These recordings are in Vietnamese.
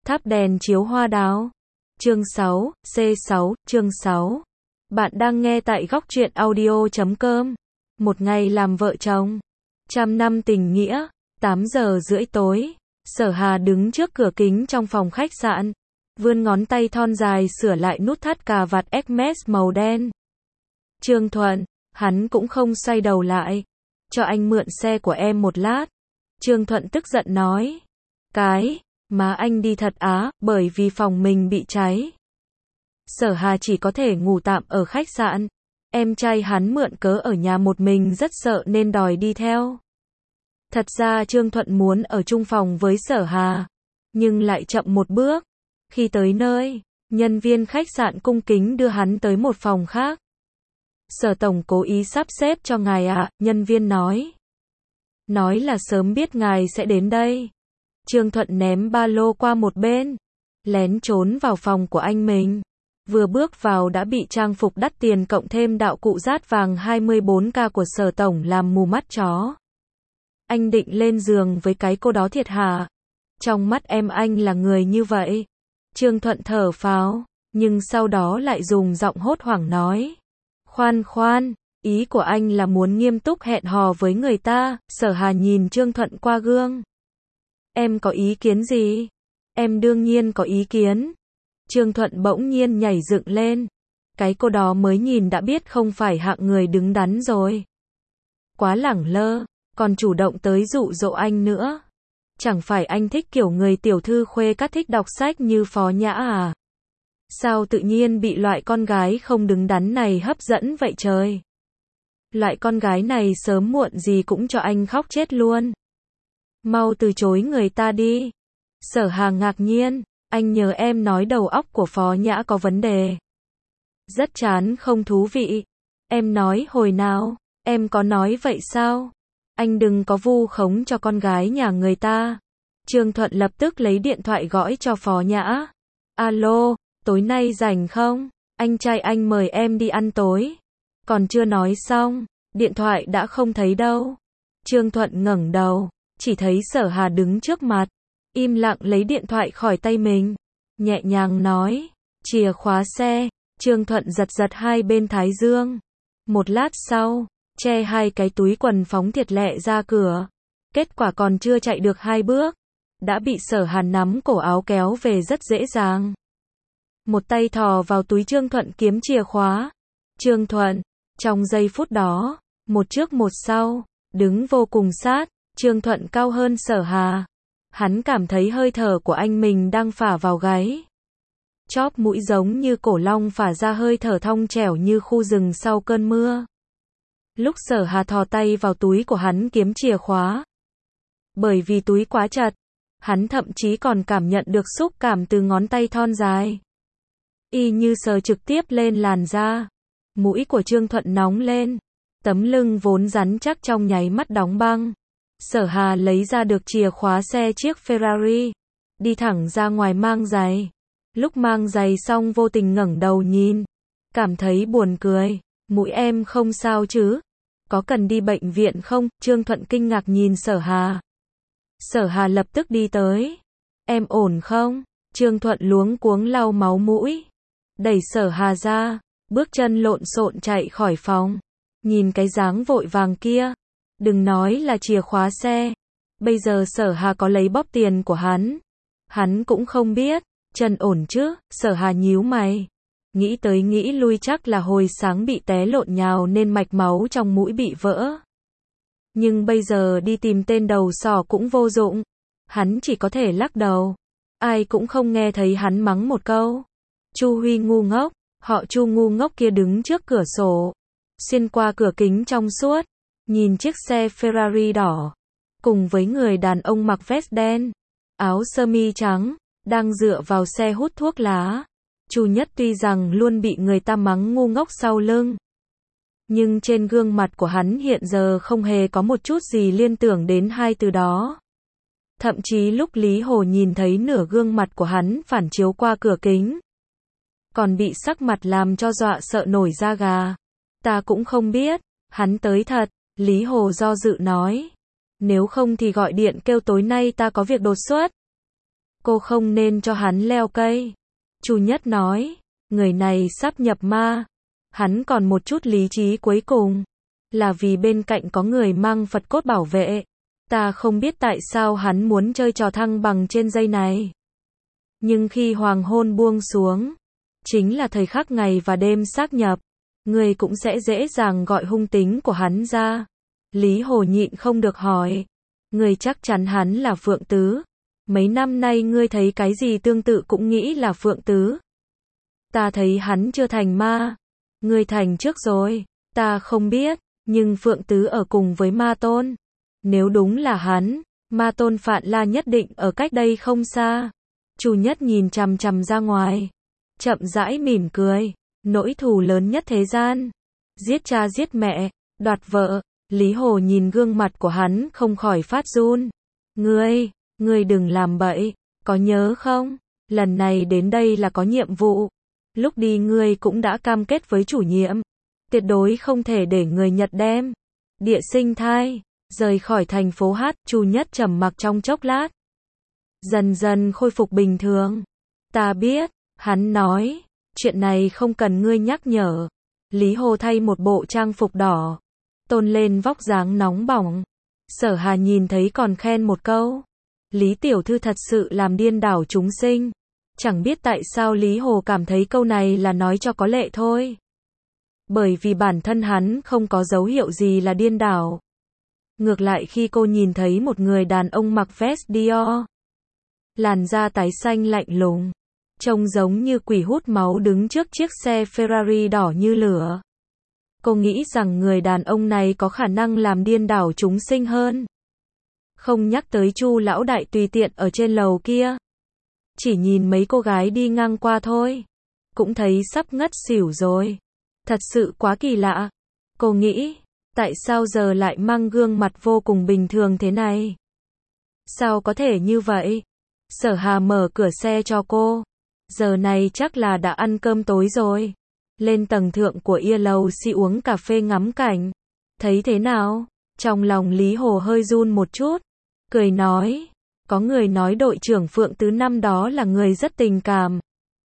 Tháp đèn chiếu hoa đào. Chương 6, C6, chương 6. Bạn đang nghe tại góc truyện audio.com. Một ngày làm vợ chồng. Trăm năm tình nghĩa. 8 giờ rưỡi tối. Sở Hà đứng trước cửa kính trong phòng khách sạn. Vươn ngón tay thon dài sửa lại nút thắt cà vạt Hermes màu đen. Trương Thuận. Hắn cũng không xoay đầu lại. Cho anh mượn xe của em một lát. Trương Thuận tức giận nói. Cái má anh đi thật á, bởi vì phòng mình bị cháy. Sở Hà chỉ có thể ngủ tạm ở khách sạn. Em trai hắn mượn cớ ở nhà một mình rất sợ nên đòi đi theo. Thật ra Trương Thuận muốn ở chung phòng với Sở Hà, nhưng lại chậm một bước. Khi tới nơi, nhân viên khách sạn cung kính đưa hắn tới một phòng khác. Sở tổng cố ý sắp xếp cho ngài ạ, nhân viên nói. Nói là sớm biết ngài sẽ đến đây. Trương Thuận ném ba lô qua một bên, lén trốn vào phòng của anh mình. Vừa bước vào đã bị trang phục đắt tiền cộng thêm đạo cụ dát vàng 24K của Sở tổng làm mù mắt chó. Anh định lên giường với cái cô đó thiệt hả? Trong mắt em anh là người như vậy. Trương Thuận thở phào, nhưng sau đó lại dùng giọng hốt hoảng nói. Khoan khoan, ý của anh là muốn nghiêm túc hẹn hò với người ta. Sở Hà nhìn Trương Thuận qua gương. Em có ý kiến gì? Em đương nhiên có ý kiến. Trương Thuận bỗng nhiên nhảy dựng lên. Cái cô đó mới nhìn đã biết không phải hạng người đứng đắn rồi. Quá lẳng lơ, còn chủ động tới dụ dỗ anh nữa. Chẳng phải anh thích kiểu người tiểu thư khuê các thích đọc sách như Phó Nhã à? Sao tự nhiên bị loại con gái không đứng đắn này hấp dẫn vậy trời? Loại con gái này sớm muộn gì cũng cho anh khóc chết luôn. Mau từ chối người ta đi. Sở Hà ngạc nhiên, anh nhớ em nói đầu óc của Phó Nhã có vấn đề. Rất chán không thú vị. Em nói hồi nào, em có nói vậy sao? Anh đừng có vu khống cho con gái nhà người ta. Trương Thuận lập tức lấy điện thoại gọi cho Phó Nhã. Alo, tối nay rảnh không? Anh trai anh mời em đi ăn tối. Còn chưa nói xong, điện thoại đã không thấy đâu. Trương Thuận ngẩng đầu, chỉ thấy Sở Hà đứng trước mặt, im lặng lấy điện thoại khỏi tay mình, nhẹ nhàng nói, chìa khóa xe. Trương Thuận giật giật hai bên thái dương. Một lát sau, che hai cái túi quần phóng thiệt lẹ ra cửa. Kết quả còn chưa chạy được 2 bước, đã bị Sở Hà nắm cổ áo kéo về rất dễ dàng. Một tay thò vào túi Trương Thuận kiếm chìa khóa. Trương Thuận, trong giây phút đó, một trước một sau, đứng vô cùng sát. Trương Thuận cao hơn Sở Hà. Hắn cảm thấy hơi thở của anh mình đang phả vào gáy. Chóp mũi giống như cổ long phả ra hơi thở thong trẻo như khu rừng sau cơn mưa. Lúc Sở Hà thò tay vào túi của hắn kiếm chìa khóa. Bởi vì túi quá chặt, hắn thậm chí còn cảm nhận được xúc cảm từ ngón tay thon dài. Y như sờ trực tiếp lên làn da. Mũi của Trương Thuận nóng lên. Tấm lưng vốn rắn chắc trong nháy mắt đóng băng. Sở Hà lấy ra được chìa khóa xe chiếc Ferrari. Đi thẳng ra ngoài mang giày. Lúc mang giày xong vô tình ngẩng đầu nhìn. Cảm thấy buồn cười. Mũi em không sao chứ? Có cần đi bệnh viện không? Trương Thuận kinh ngạc nhìn Sở Hà. Sở Hà lập tức đi tới. Em ổn không? Trương Thuận luống cuống lau máu mũi. Đẩy Sở Hà ra. Bước chân lộn xộn chạy khỏi phòng. Nhìn cái dáng vội vàng kia. Đừng nói là chìa khóa xe. Bây giờ Sở Hà có lấy bóp tiền của hắn. Hắn cũng không biết. Chân ổn chứ? Sở Hà nhíu mày. Nghĩ tới nghĩ lui chắc là hồi sáng bị té lộn nhào nên mạch máu trong mũi bị vỡ. Nhưng bây giờ đi tìm tên đầu sỏ cũng vô dụng. Hắn chỉ có thể lắc đầu. Ai cũng không nghe thấy hắn mắng một câu. Chu Huy ngu ngốc. Họ Chu ngu ngốc kia đứng trước cửa sổ. Xuyên qua cửa kính trong suốt. Nhìn chiếc xe Ferrari đỏ. Cùng với người đàn ông mặc vest đen. Áo sơ mi trắng. Đang dựa vào xe hút thuốc lá. Chu Nhất tuy rằng luôn bị người ta mắng ngu ngốc sau lưng. Nhưng trên gương mặt của hắn hiện giờ không hề có một chút gì liên tưởng đến hai từ đó. Thậm chí lúc Lý Hồ nhìn thấy nửa gương mặt của hắn phản chiếu qua cửa kính. Còn bị sắc mặt làm cho dọa sợ nổi da gà. Ta cũng không biết, hắn tới thật, Lý Hồ do dự nói. Nếu không thì gọi điện kêu tối nay ta có việc đột xuất. Cô không nên cho hắn leo cây. Chu Nhất nói, người này sắp nhập ma. Hắn còn một chút lý trí cuối cùng. Là vì bên cạnh có người mang Phật cốt bảo vệ. Ta không biết tại sao hắn muốn chơi trò thăng bằng trên dây này. Nhưng khi hoàng hôn buông xuống, chính là thời khắc ngày và đêm xác nhập, người cũng sẽ dễ dàng gọi hung tính của hắn ra. Lý Hồ nhịn không được hỏi, người chắc chắn hắn là Phượng Tứ. Mấy năm nay ngươi thấy cái gì tương tự cũng nghĩ là Phượng Tứ. Ta thấy hắn chưa thành ma. Ngươi thành trước rồi. Ta không biết, nhưng Phượng Tứ ở cùng với Ma Tôn. Nếu đúng là hắn, Ma Tôn Phạn La nhất định ở cách đây không xa. Chu Nhất nhìn chằm chằm ra ngoài, chậm rãi mỉm cười. Nỗi thù lớn nhất thế gian, giết cha giết mẹ, đoạt vợ. Lý Hồ nhìn gương mặt của hắn không khỏi phát run. Ngươi đừng làm bậy, có nhớ không? Lần này đến đây là có nhiệm vụ. Lúc đi ngươi cũng đã cam kết với chủ nhiệm, tuyệt đối không thể để người Nhật đem địa sinh thai rời khỏi thành phố Hát. Chu Nhất trầm mặc trong chốc lát, dần dần khôi phục bình thường. Ta biết, hắn nói, chuyện này không cần ngươi nhắc nhở. Lý Hồ thay một bộ trang phục đỏ, tôn lên vóc dáng nóng bỏng. Sở Hà nhìn thấy còn khen một câu, Lý tiểu thư thật sự làm điên đảo chúng sinh. Chẳng biết tại sao Lý Hồ cảm thấy câu này là nói cho có lệ thôi. Bởi vì bản thân hắn không có dấu hiệu gì là điên đảo. Ngược lại khi cô nhìn thấy một người đàn ông mặc vest Dior, làn da tái xanh lạnh lùng, trông giống như quỷ hút máu đứng trước chiếc xe Ferrari đỏ như lửa. Cô nghĩ rằng người đàn ông này có khả năng làm điên đảo chúng sinh hơn. Không nhắc tới Chu lão đại tùy tiện ở trên lầu kia. Chỉ nhìn mấy cô gái đi ngang qua thôi, cũng thấy sắp ngất xỉu rồi. Thật sự quá kỳ lạ. Cô nghĩ, tại sao giờ lại mang gương mặt vô cùng bình thường thế này? Sao có thể như vậy? Sở Hà mở cửa xe cho cô. Giờ này chắc là đã ăn cơm tối rồi. Lên tầng thượng của lầu si uống cà phê ngắm cảnh. Thấy thế nào? Trong lòng Lý Hồ hơi run một chút. Cười nói, có người nói đội trưởng Phượng Tứ năm đó là người rất tình cảm.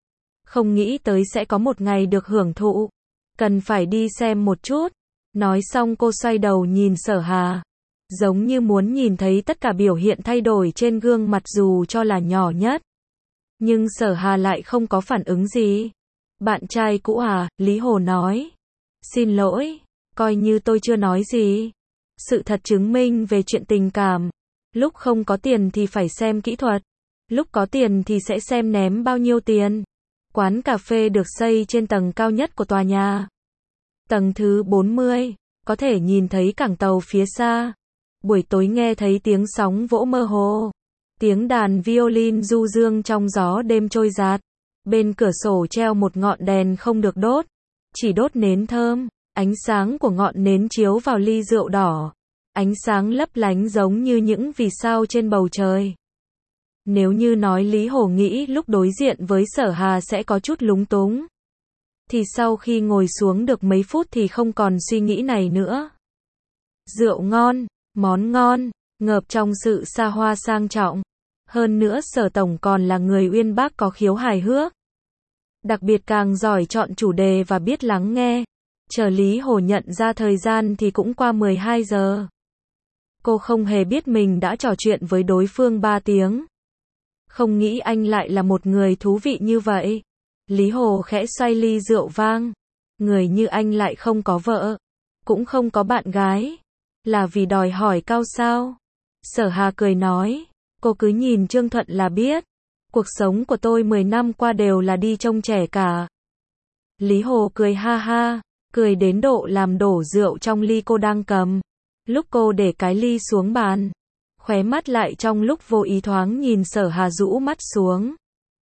Không nghĩ tới sẽ có một ngày được hưởng thụ. Cần phải đi xem một chút. Nói xong cô xoay đầu nhìn Sở Hà. Giống như muốn nhìn thấy tất cả biểu hiện thay đổi trên gương mặt dù cho là nhỏ nhất. Nhưng Sở Hà lại không có phản ứng gì. Bạn trai cũ à? Lý Hồ nói. Xin lỗi, coi như tôi chưa nói gì. Sự thật chứng minh về chuyện tình cảm. Lúc không có tiền thì phải xem kỹ thuật. Lúc có tiền thì sẽ xem ném bao nhiêu tiền. Quán cà phê được xây trên tầng cao nhất của tòa nhà. Tầng thứ 40, có thể nhìn thấy cảng tàu phía xa. Buổi tối nghe thấy tiếng sóng vỗ mơ hồ. Tiếng đàn violin du dương trong gió đêm trôi dạt. Bên cửa sổ treo một ngọn đèn không được đốt. Chỉ đốt nến thơm. Ánh sáng của ngọn nến chiếu vào ly rượu đỏ. Ánh sáng lấp lánh giống như những vì sao trên bầu trời. Nếu như nói Lý Hồ nghĩ lúc đối diện với Sở Hà sẽ có chút lúng túng, thì sau khi ngồi xuống được mấy phút thì không còn suy nghĩ này nữa. Rượu ngon, món ngon, ngập trong sự xa hoa sang trọng. Hơn nữa Sở Tổng còn là người uyên bác có khiếu hài hước. Đặc biệt càng giỏi chọn chủ đề và biết lắng nghe. Chờ Lý Hồ nhận ra thời gian thì cũng qua 12 giờ. Cô không hề biết mình đã trò chuyện với đối phương 3 tiếng. Không nghĩ anh lại là một người thú vị như vậy. Lý Hồ khẽ xoay ly rượu vang. Người như anh lại không có vợ, cũng không có bạn gái. Là vì đòi hỏi cao sao? Sở Hà cười nói. Cô cứ nhìn Trương Thuận là biết. Cuộc sống của tôi 10 năm qua đều là đi trông trẻ cả. Lý Hồ cười ha ha. Cười đến độ làm đổ rượu trong ly cô đang cầm. Lúc cô để cái ly xuống bàn, khóe mắt lại trong lúc vô ý thoáng nhìn Sở Hà rũ mắt xuống.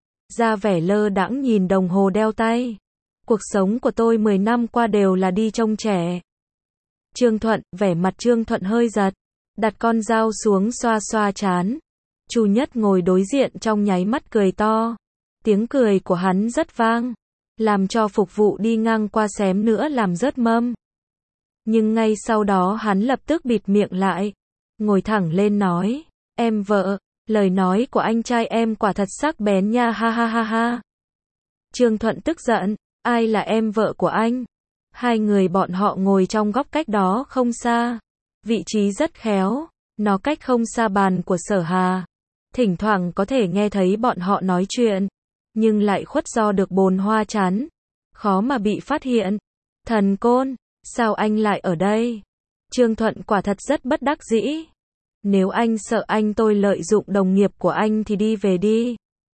Ra vẻ lơ đãng nhìn đồng hồ đeo tay. Cuộc sống của tôi 10 năm qua đều là đi trông trẻ. Trương Thuận, vẻ mặt Trương Thuận hơi giật. Đặt con dao xuống xoa xoa trán. Chu Nhất ngồi đối diện trong nháy mắt cười to. Tiếng cười của hắn rất vang. Làm cho phục vụ đi ngang qua xém nữa làm rớt mâm. Nhưng ngay sau đó hắn lập tức bịt miệng lại. Ngồi thẳng lên nói. Em vợ, Lời nói của anh trai em quả thật sắc bén nha, ha ha ha ha. Trương Thuận tức giận, ai là em vợ của anh? Hai người bọn họ ngồi trong góc cách đó không xa. Vị trí rất khéo, nó cách không xa bàn của Sở Hà. Thỉnh thoảng có thể nghe thấy bọn họ nói chuyện, nhưng lại khuất do được bồn hoa chắn. Khó mà bị phát hiện. Thần Côn, sao anh lại ở đây? Trương Thuận quả thật rất bất đắc dĩ. Nếu anh sợ anh tôi lợi dụng đồng nghiệp của anh thì đi về đi.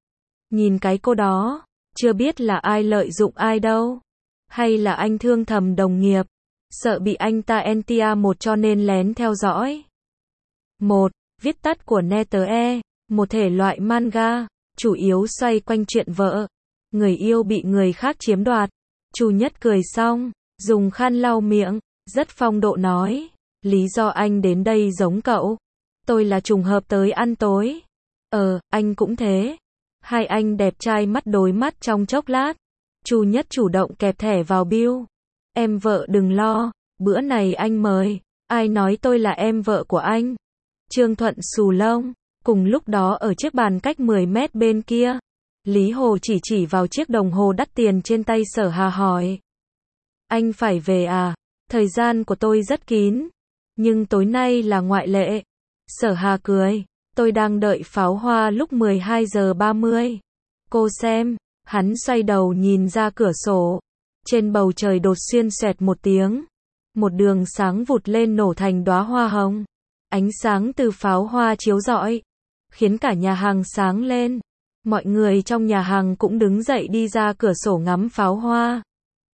Nhìn cái cô đó, chưa biết là ai lợi dụng ai đâu. Hay là anh thương thầm đồng nghiệp, sợ bị anh ta NTA một cho nên lén theo dõi. Một, viết tắt của NetE, một thể loại manga, chủ yếu xoay quanh chuyện vợ, người yêu bị người khác chiếm đoạt. Chu Nhất cười xong, dùng khăn lau miệng, rất phong độ nói, lý do anh đến đây giống cậu. Tôi là trùng hợp tới ăn tối. Anh cũng thế. Hai anh đẹp trai mắt đối mắt trong chốc lát. Chu Nhất chủ động kẹp thẻ vào bill. Em vợ đừng lo, bữa này anh mời. Ai nói tôi là em vợ của anh? Trương Thuận xù lông. Cùng lúc đó ở chiếc bàn cách 10 mét bên kia, Lý Hồ chỉ vào chiếc đồng hồ đắt tiền trên tay Sở Hà hỏi. Anh phải về à? Thời gian của tôi rất kín. Nhưng tối nay là ngoại lệ. Sở Hà cười. Tôi đang đợi pháo hoa lúc 12 giờ 30. Cô xem. Hắn xoay đầu nhìn ra cửa sổ. Trên bầu trời đột xuyên xoẹt một tiếng. Một đường sáng vụt lên nổ thành đóa hoa hồng. Ánh sáng từ pháo hoa chiếu rọi, khiến cả nhà hàng sáng lên. Mọi người trong nhà hàng cũng đứng dậy đi ra cửa sổ ngắm pháo hoa.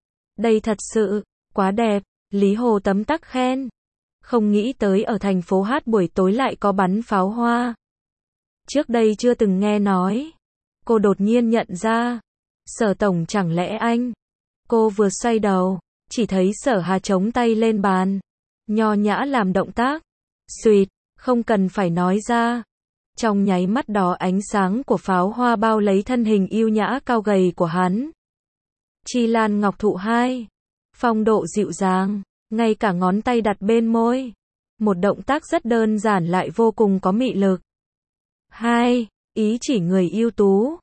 Đây thật sự, quá đẹp, Lý Hồ tấm tắc khen. Không nghĩ tới ở thành phố Hát buổi tối lại có bắn pháo hoa. Trước đây chưa từng nghe nói. Cô đột nhiên nhận ra. Sở tổng chẳng lẽ anh? Cô vừa xoay đầu, chỉ thấy Sở Hà chống tay lên bàn. Nho nhã làm động tác. Xuyệt, không cần phải nói ra. Trong nháy mắt đó ánh sáng của pháo hoa bao lấy thân hình yêu nhã cao gầy của hắn. Chi Lan Ngọc Thụ 2. Phong độ dịu dàng, ngay cả ngón tay đặt bên môi. Một động tác rất đơn giản lại vô cùng có mị lực. 2. Ý chỉ người ưu tú.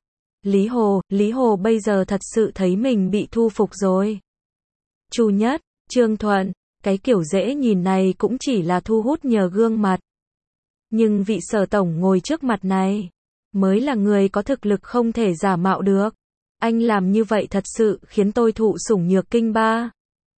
Lý Hồ bây giờ thật sự thấy mình bị thu phục rồi. Chu Nhất, Trương Thuận, cái kiểu dễ nhìn này cũng chỉ là thu hút nhờ gương mặt. Nhưng vị Sở tổng ngồi trước mặt này, mới là người có thực lực không thể giả mạo được. Anh làm như vậy thật sự khiến tôi thụ sủng nhược kinh ba.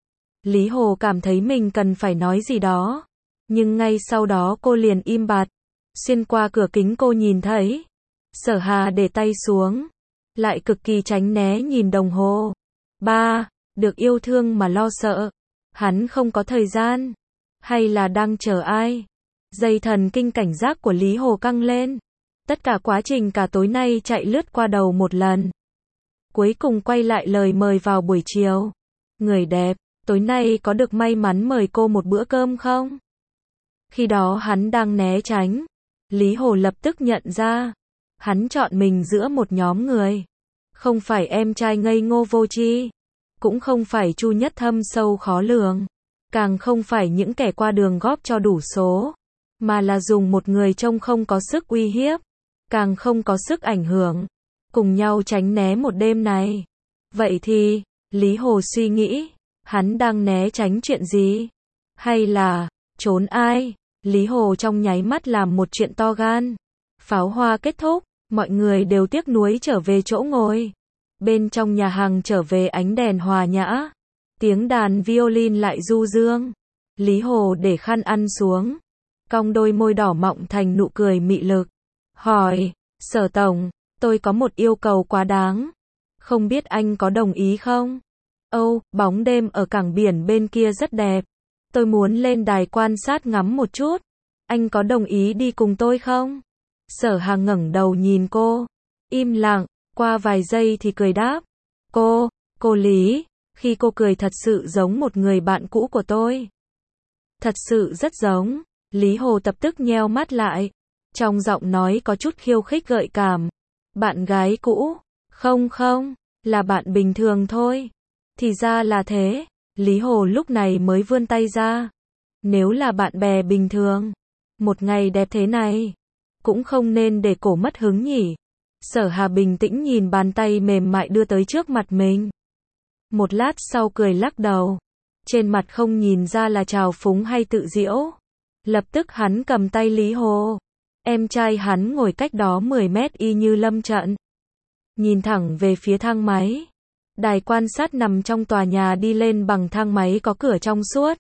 Lý Hồ cảm thấy mình cần phải nói gì đó. Nhưng ngay sau đó cô liền im bặt. Xuyên qua cửa kính cô nhìn thấy. Sở Hà để tay xuống. Lại cực kỳ tránh né nhìn đồng hồ. 3. Được yêu thương mà lo sợ. Hắn không có thời gian. Hay là đang chờ ai? Dây thần kinh cảnh giác của Lý Hồ căng lên. Tất cả quá trình cả tối nay chạy lướt qua đầu một lần. Cuối cùng quay lại lời mời vào buổi chiều. Người đẹp, tối nay có được may mắn mời cô một bữa cơm không? Khi đó hắn đang né tránh. Lý Hồ lập tức nhận ra. Hắn chọn mình giữa một nhóm người. Không phải em trai ngây ngô vô tri. Cũng không phải Chu Nhất thâm sâu khó lường. Càng không phải những kẻ qua đường góp cho đủ số. Mà là dùng một người trông không có sức uy hiếp. Càng không có sức ảnh hưởng. Cùng nhau tránh né một đêm này. Vậy thì, Lý Hồ suy nghĩ. Hắn đang né tránh chuyện gì? Hay là, trốn ai? Lý Hồ trong nháy mắt làm một chuyện to gan. Pháo hoa kết thúc, mọi người đều tiếc nuối trở về chỗ ngồi. Bên trong nhà hàng trở về ánh đèn hòa nhã. Tiếng đàn violin lại du dương. Lý Hồ để khăn ăn xuống. Cong đôi môi đỏ mọng thành nụ cười mị lực. Hỏi, Sở tổng, tôi có một yêu cầu quá đáng. Không biết anh có đồng ý không? Bóng đêm ở cảng biển bên kia rất đẹp. Tôi muốn lên đài quan sát ngắm một chút. Anh có đồng ý đi cùng tôi không? Sở Hà ngẩng đầu nhìn cô. Im lặng, qua vài giây thì cười đáp. Cô Lý, khi cô cười thật sự giống một người bạn cũ của tôi. Thật sự rất giống. Lý Hồ tập tức nheo mắt lại. Trong giọng nói có chút khiêu khích gợi cảm. Bạn gái cũ? Không, là bạn bình thường thôi. Thì ra là thế. Lý Hồ lúc này mới vươn tay ra. Nếu là bạn bè bình thường, một ngày đẹp thế này, cũng không nên để cổ mất hứng nhỉ. Sở Hà bình tĩnh nhìn bàn tay mềm mại đưa tới trước mặt mình. Một lát sau cười lắc đầu. Trên mặt không nhìn ra là trào phúng hay tự giễu. Lập tức hắn cầm tay Lý Hồ. Em trai hắn ngồi cách đó 10 mét y như lâm trận. Nhìn thẳng về phía thang máy. Đài quan sát nằm trong tòa nhà đi lên bằng thang máy có cửa trong suốt.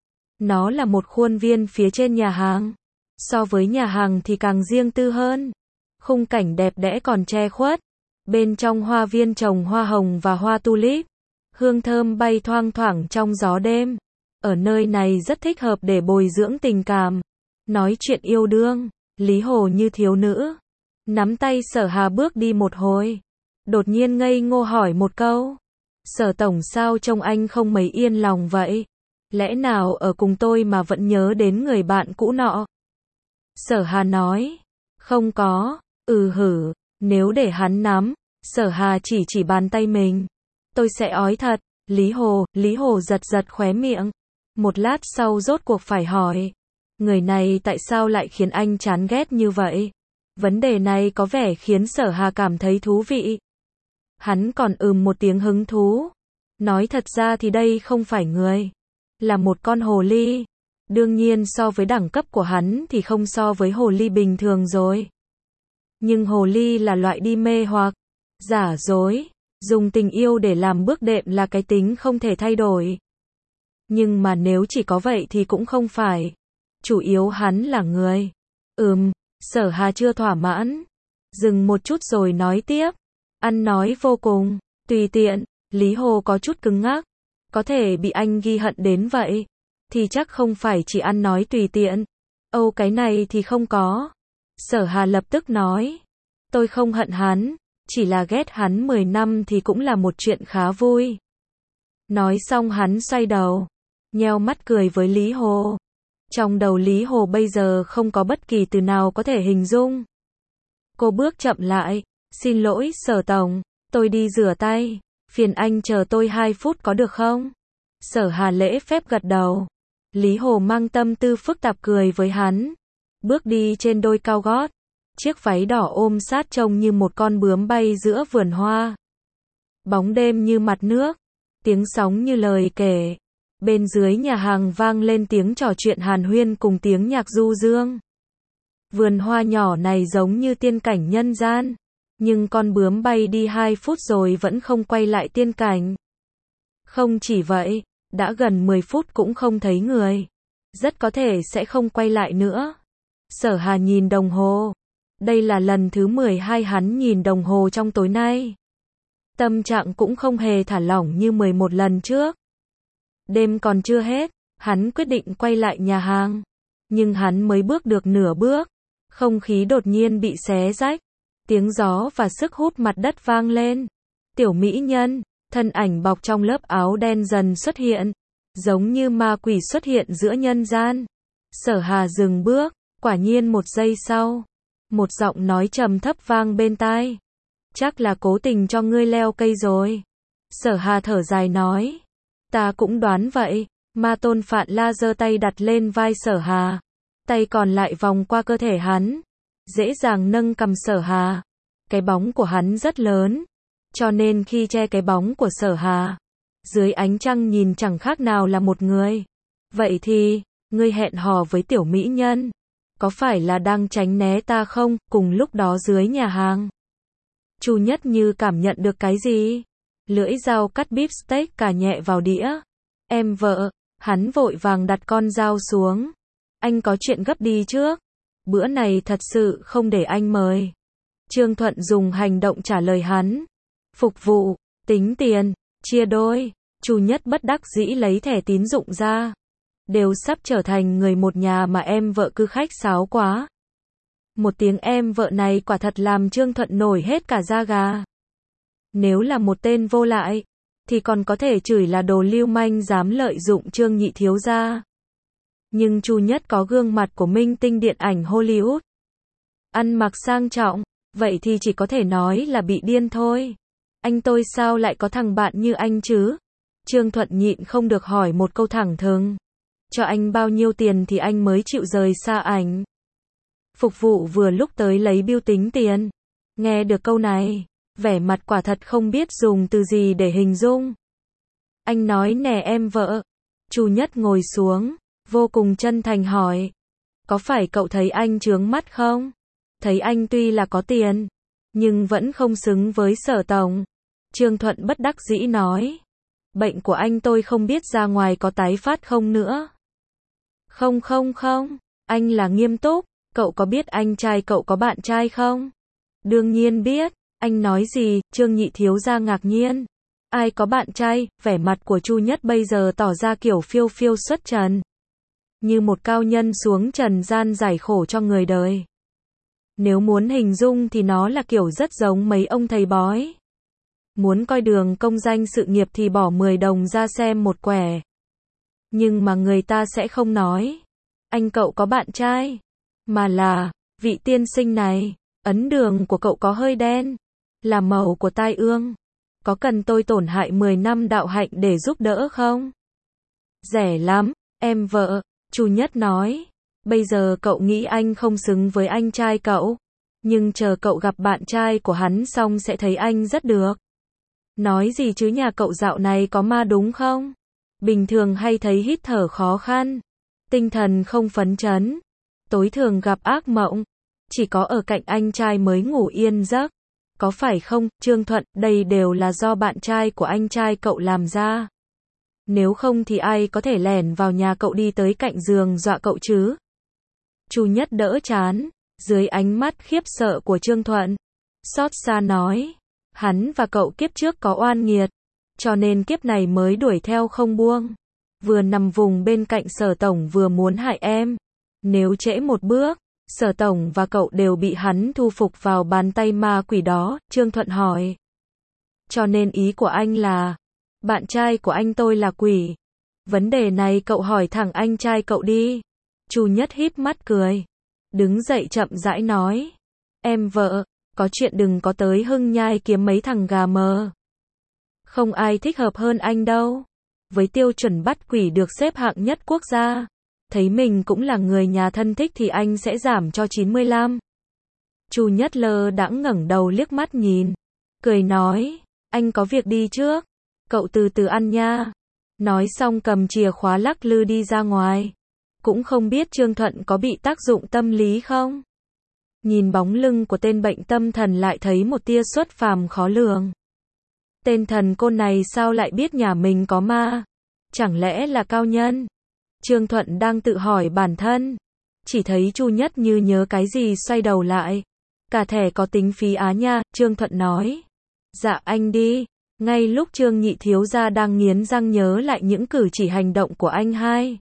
Nó là một khuôn viên phía trên nhà hàng. So với nhà hàng thì càng riêng tư hơn. Khung cảnh đẹp đẽ còn che khuất. Bên trong hoa viên trồng hoa hồng và hoa tulip. Hương thơm bay thoang thoảng trong gió đêm. Ở nơi này rất thích hợp để bồi dưỡng tình cảm. Nói chuyện yêu đương. Lý Hồ như thiếu nữ. Nắm tay Sở Hà bước đi một hồi. Đột nhiên ngây ngô hỏi một câu. Sở tổng sao trông anh không mấy yên lòng vậy? Lẽ nào ở cùng tôi mà vẫn nhớ đến người bạn cũ nọ? Sở Hà nói. Không có. Hử. Nếu để hắn nắm. Sở Hà chỉ bàn tay mình. Tôi sẽ ói thật. Lý Hồ giật khóe miệng. Một lát sau rốt cuộc phải hỏi. Người này tại sao lại khiến anh chán ghét như vậy? Vấn đề này có vẻ khiến Sở Hà cảm thấy thú vị. Hắn còn một tiếng hứng thú. Nói thật ra thì đây không phải người. Là một con hồ ly. Đương nhiên so với đẳng cấp của hắn thì không so với hồ ly bình thường rồi. Nhưng hồ ly là loại đi mê hoặc, giả dối, dùng tình yêu để làm bước đệm là cái tính không thể thay đổi. Nhưng mà nếu chỉ có vậy thì cũng không phải. Chủ yếu hắn là người. Sở Hà chưa thỏa mãn. Dừng một chút rồi nói tiếp. Ăn nói vô cùng, tùy tiện. Lý Hồ có chút cứng ngắc. Có thể bị anh ghi hận đến vậy. Thì chắc không phải chỉ ăn nói tùy tiện. Cái này thì không có. Sở Hà lập tức nói. Tôi không hận hắn. Chỉ là ghét hắn 10 năm thì cũng là một chuyện khá vui. Nói xong hắn xoay đầu. Nheo mắt cười với Lý Hồ. Trong đầu Lý Hồ bây giờ không có bất kỳ từ nào có thể hình dung. Cô bước chậm lại. Xin lỗi Sở tổng. Tôi đi rửa tay. Phiền anh chờ tôi 2 phút có được không? Sở Hà lễ phép gật đầu. Lý Hồ mang tâm tư phức tạp cười với hắn. Bước đi trên đôi cao gót. Chiếc váy đỏ ôm sát trông như một con bướm bay giữa vườn hoa. Bóng đêm như mặt nước. Tiếng sóng như lời kể. Bên dưới nhà hàng vang lên tiếng trò chuyện hàn huyên cùng tiếng nhạc du dương. Vườn hoa nhỏ này giống như tiên cảnh nhân gian. Nhưng con bướm bay đi 2 phút rồi vẫn không quay lại tiên cảnh. Không chỉ vậy, đã gần 10 phút cũng không thấy người. Rất có thể sẽ không quay lại nữa. Sở Hà nhìn đồng hồ. Đây là lần thứ 12 hắn nhìn đồng hồ trong tối nay. Tâm trạng cũng không hề thả lỏng như 11 lần trước. Đêm còn chưa hết, hắn quyết định quay lại nhà hàng. Nhưng hắn mới bước được nửa bước. Không khí đột nhiên bị xé rách. Tiếng gió và sức hút mặt đất vang lên. Tiểu mỹ nhân, thân ảnh bọc trong lớp áo đen dần xuất hiện. Giống như ma quỷ xuất hiện giữa nhân gian. Sở Hà dừng bước, quả nhiên một giây sau. Một giọng nói trầm thấp vang bên tai. Chắc là cố tình cho ngươi leo cây rồi. Sở Hà thở dài nói. Ta cũng đoán vậy. Ma Tôn Phạn La giơ tay đặt lên vai Sở Hà. Tay còn lại vòng qua cơ thể hắn. Dễ dàng nâng cầm Sở Hà. Cái bóng của hắn rất lớn. Cho nên khi che cái bóng của Sở Hà, dưới ánh trăng nhìn chẳng khác nào là một người. Vậy thì, ngươi hẹn hò với tiểu mỹ nhân. Có phải là đang tránh né ta không? Cùng lúc đó dưới nhà hàng. Chu Nhất Như cảm nhận được cái gì? Lưỡi dao cắt beef steak cà nhẹ vào đĩa. Em vợ, hắn vội vàng đặt con dao xuống. Anh có chuyện gấp đi trước. Bữa này thật sự không để anh mời. Trương Thuận dùng hành động trả lời hắn. Phục vụ, tính tiền, chia đôi. Chu Nhất bất đắc dĩ lấy thẻ tín dụng ra. Đều sắp trở thành người một nhà mà em vợ cứ khách sáo quá. Một tiếng em vợ này quả thật làm Trương Thuận nổi hết cả da gà. Nếu là một tên vô lại, thì còn có thể chửi là đồ lưu manh dám lợi dụng Trương nhị thiếu gia. Nhưng Chu Nhất có gương mặt của minh tinh điện ảnh Hollywood. Ăn mặc sang trọng, vậy thì chỉ có thể nói là bị điên thôi. Anh tôi sao lại có thằng bạn như anh chứ? Trương Thuận nhịn không được hỏi một câu thẳng thừng. Cho anh bao nhiêu tiền thì anh mới chịu rời xa ảnh? Phục vụ vừa lúc tới lấy bưu tính tiền. Nghe được câu này, vẻ mặt quả thật không biết dùng từ gì để hình dung. Anh nói nè em vợ. Chu Nhất ngồi xuống, vô cùng chân thành hỏi. Có phải cậu thấy anh chướng mắt không? Thấy anh tuy là có tiền, nhưng vẫn không xứng với Sở tổng. Trương Thuận bất đắc dĩ nói. Bệnh của anh tôi không biết ra ngoài có tái phát không nữa. Không, anh là nghiêm túc. Cậu có biết anh trai cậu có bạn trai không? Đương nhiên biết. Anh nói gì? Trương Nhị thiếu gia ngạc nhiên. Ai có bạn trai? Vẻ mặt của Chu Nhất bây giờ tỏ ra kiểu phiêu phiêu xuất trần. Như một cao nhân xuống trần gian giải khổ cho người đời. Nếu muốn hình dung thì nó là kiểu rất giống mấy ông thầy bói. Muốn coi đường công danh sự nghiệp thì bỏ 10 đồng ra xem một quẻ. Nhưng mà người ta sẽ không nói. Anh cậu có bạn trai. Mà là, vị tiên sinh này, ấn đường của cậu có hơi đen. Là màu của tai ương. Có cần tôi tổn hại 10 năm đạo hạnh để giúp đỡ không? Rẻ lắm, em vợ. Chu Nhất nói. Bây giờ cậu nghĩ anh không xứng với anh trai cậu. Nhưng chờ cậu gặp bạn trai của hắn xong sẽ thấy anh rất được. Nói gì chứ nhà cậu dạo này có ma đúng không? Bình thường hay thấy hít thở khó khăn. Tinh thần không phấn chấn. Tối thường gặp ác mộng. Chỉ có ở cạnh anh trai mới ngủ yên giấc. Có phải không, Trương Thuận, đây đều là do bạn trai của anh trai cậu làm ra. Nếu không thì ai có thể lẻn vào nhà cậu đi tới cạnh giường dọa cậu chứ? Chu Nhất đỡ chán, dưới ánh mắt khiếp sợ của Trương Thuận. Xót xa nói, hắn và cậu kiếp trước có oan nghiệt, cho nên kiếp này mới đuổi theo không buông. Vừa nằm vùng bên cạnh Sở tổng vừa muốn hại em. Nếu trễ một bước, Sở tổng và cậu đều bị hắn thu phục vào bàn tay ma quỷ đó. Trương Thuận hỏi. Cho nên ý của anh là, bạn trai của anh tôi là quỷ. Vấn đề này cậu hỏi thẳng anh trai cậu đi. Chu Nhất híp mắt cười. Đứng dậy chậm rãi nói. Em vợ, có chuyện đừng có tới Hưng Nhai kiếm mấy thằng gà mờ. Không ai thích hợp hơn anh đâu. Với tiêu chuẩn bắt quỷ được xếp hạng nhất quốc gia. Thấy mình cũng là người nhà thân thích thì anh sẽ giảm cho 95. Chu Nhất lơ đãng ngẩng đầu liếc mắt nhìn. Cười nói. Anh có việc đi trước. Cậu từ từ ăn nha. Nói xong cầm chìa khóa lắc lư đi ra ngoài. Cũng không biết Trương Thuận có bị tác dụng tâm lý không? Nhìn bóng lưng của tên bệnh tâm thần lại thấy một tia xuất phàm khó lường. Tên thần côn này sao lại biết nhà mình có ma? Chẳng lẽ là cao nhân? Trương Thuận đang tự hỏi bản thân. Chỉ thấy Chu Nhất như nhớ cái gì xoay đầu lại. Cả thẻ có tính phí á nha, Trương Thuận nói. Dạ anh đi. Ngay lúc Trương Nhị thiếu gia đang nghiến răng nhớ lại những cử chỉ hành động của anh hai.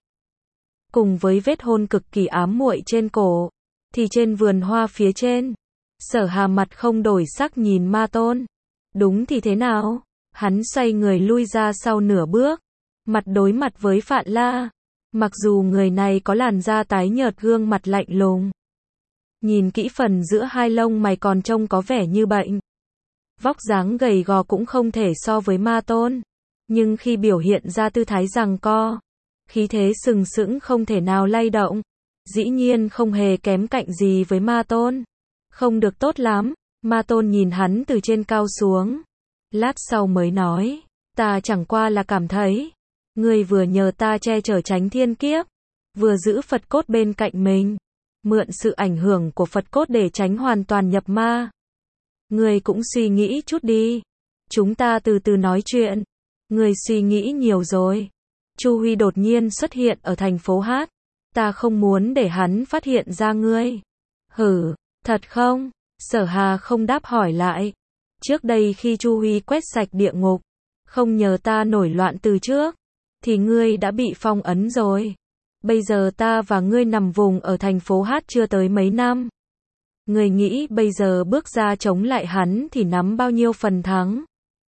Cùng với vết hôn cực kỳ ám muội trên cổ. Thì trên vườn hoa phía trên. Sở Hà mặt không đổi sắc nhìn Ma Tôn. Đúng thì thế nào? Hắn xoay người lui ra sau nửa bước. Mặt đối mặt với Phạn La. Mặc dù người này có làn da tái nhợt gương mặt lạnh lùng. Nhìn kỹ phần giữa hai lông mày còn trông có vẻ như bệnh. Vóc dáng gầy gò cũng không thể so với Ma Tôn. Nhưng khi biểu hiện ra tư thái giằng co, khí thế sừng sững không thể nào lay động. Dĩ nhiên không hề kém cạnh gì với Ma Tôn. Không được tốt lắm. Ma Tôn nhìn hắn từ trên cao xuống. Lát sau mới nói. Ta chẳng qua là cảm thấy. Ngươi vừa nhờ ta che chở tránh thiên kiếp. Vừa giữ Phật cốt bên cạnh mình. Mượn sự ảnh hưởng của Phật cốt để tránh hoàn toàn nhập ma. Ngươi cũng suy nghĩ chút đi. Chúng ta từ từ nói chuyện. Ngươi suy nghĩ nhiều rồi. Chu Huy đột nhiên xuất hiện ở thành phố Hát. Ta không muốn để hắn phát hiện ra ngươi. Hử, thật không? Sở Hà không đáp hỏi lại. Trước đây khi Chu Huy quét sạch địa ngục, không nhờ ta nổi loạn từ trước, thì ngươi đã bị phong ấn rồi. Bây giờ ta và ngươi nằm vùng ở thành phố Hát chưa tới mấy năm. Ngươi nghĩ bây giờ bước ra chống lại hắn thì nắm bao nhiêu phần thắng?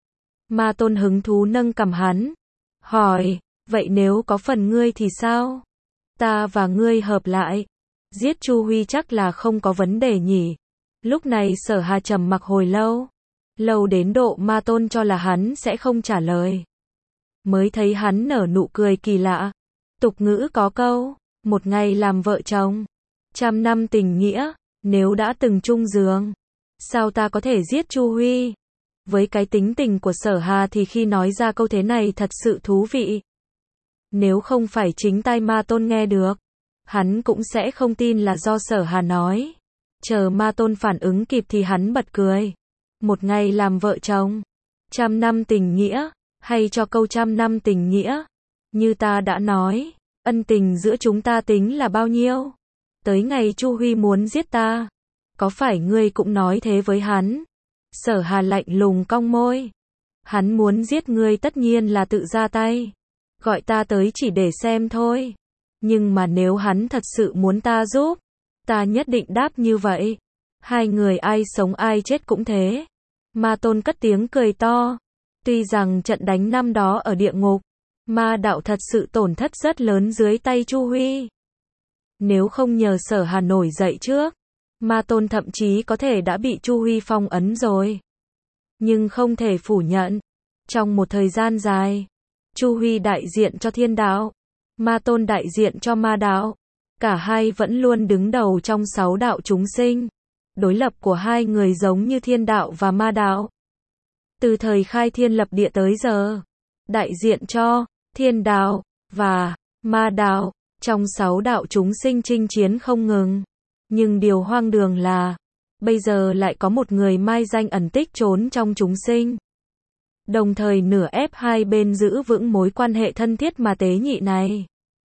Ma Tôn hứng thú nâng cằm hắn. Hỏi, vậy nếu có phần ngươi thì sao? Ta và ngươi hợp lại. Giết Chu Huy chắc là không có vấn đề nhỉ? Lúc này Sở Hà trầm mặc hồi lâu. Lâu đến độ Ma Tôn cho là hắn sẽ không trả lời. Mới thấy hắn nở nụ cười kỳ lạ. Tục ngữ có câu, một ngày làm vợ chồng, 100 năm tình nghĩa. Nếu đã từng chung giường, sao ta có thể giết Chu Huy? Với cái tính tình của Sở Hà thì khi nói ra câu thế này thật sự thú vị. Nếu không phải chính tai Ma Tôn nghe được, hắn cũng sẽ không tin là do Sở Hà nói. Chờ Ma Tôn phản ứng kịp thì hắn bật cười. Một ngày làm vợ chồng, 100 năm tình nghĩa, hay cho câu 100 năm tình nghĩa. Như ta đã nói, ân tình giữa chúng ta tính là bao nhiêu? Tới ngày Chu Huy muốn giết ta, có phải ngươi cũng nói thế với hắn? Sở Hà lạnh lùng cong môi. Hắn muốn giết ngươi tất nhiên là tự ra tay. Gọi ta tới chỉ để xem thôi. Nhưng mà nếu hắn thật sự muốn ta giúp, ta nhất định đáp như vậy. Hai người ai sống ai chết cũng thế. Ma Tôn cất tiếng cười to. Tuy rằng trận đánh năm đó ở địa ngục, ma đạo thật sự tổn thất rất lớn dưới tay Chu Huy. Nếu không nhờ Sở Hà nổi dậy trước, Ma Tôn thậm chí có thể đã bị Chu Huy phong ấn rồi. Nhưng không thể phủ nhận, trong một thời gian dài, Chu Huy đại diện cho thiên đạo, Ma Tôn đại diện cho ma đạo. Cả hai vẫn luôn đứng đầu trong 6 đạo chúng sinh. Đối lập của hai người giống như thiên đạo và ma đạo. Từ thời khai thiên lập địa tới giờ, đại diện cho thiên đạo và ma đạo, trong 6 đạo chúng sinh chinh chiến không ngừng. Nhưng điều hoang đường là, bây giờ lại có một người mai danh ẩn tích trốn trong chúng sinh. Đồng thời nửa ép hai bên giữ vững mối quan hệ thân thiết mà tế nhị này.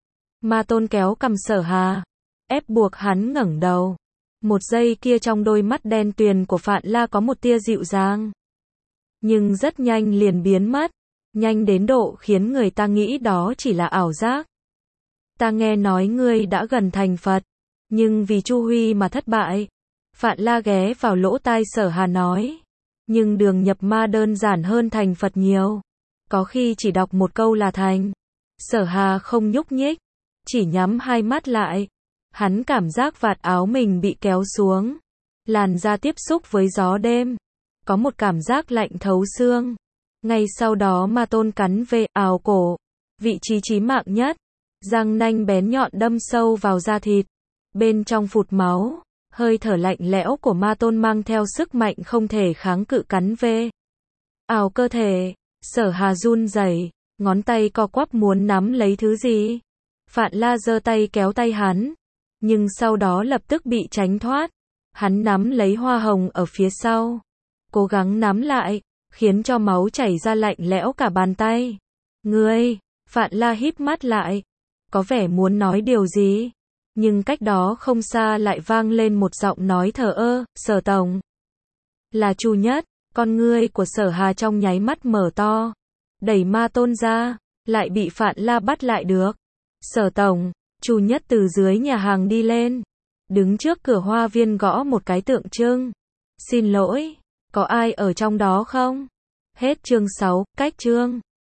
Ma Tôn kéo cằm Sở Hà, ép buộc hắn ngẩng đầu. Một giây kia trong đôi mắt đen tuyền của Phạn La có một tia dịu dàng. Nhưng rất nhanh liền biến mất. Nhanh đến độ khiến người ta nghĩ đó chỉ là ảo giác. Ta nghe nói ngươi đã gần thành Phật, nhưng vì Chu Huy mà thất bại. Phạn La ghé vào lỗ tai Sở Hà nói. Nhưng đường nhập ma đơn giản hơn thành Phật nhiều. Có khi chỉ đọc một câu là thành. Sở Hà không nhúc nhích, chỉ nhắm hai mắt lại. Hắn cảm giác vạt áo mình bị kéo xuống. Làn da tiếp xúc với gió đêm. Có một cảm giác lạnh thấu xương. Ngay sau đó Ma Tôn cắn về áo cổ. Vị trí chí mạng nhất. Răng nanh bén nhọn đâm sâu vào da thịt. Bên trong phụt máu. Hơi thở lạnh lẽo của Ma Tôn mang theo sức mạnh không thể kháng cự cắn về áo cơ thể. Sở Hà run rẩy, ngón tay co quắp muốn nắm lấy thứ gì. Phạn La giơ tay kéo tay hắn. Nhưng sau đó lập tức bị tránh thoát. Hắn nắm lấy hoa hồng ở phía sau. Cố gắng nắm lại, khiến cho máu chảy ra lạnh lẽo cả bàn tay. Ngươi, Phạn La híp mắt lại. Có vẻ muốn nói điều gì. Nhưng cách đó không xa lại vang lên một giọng nói thờ ơ, Sở Tổng. Là Chu Nhất, con ngươi của Sở Hà trong nháy mắt mở to. Đẩy Ma Tôn ra, lại bị Phạn La bắt lại được. Sở Tổng. Chu Nhất từ dưới nhà hàng đi lên, đứng trước cửa hoa viên gõ một cái tượng trưng. Xin lỗi, có ai ở trong đó không? Hết chương 6, cách chương.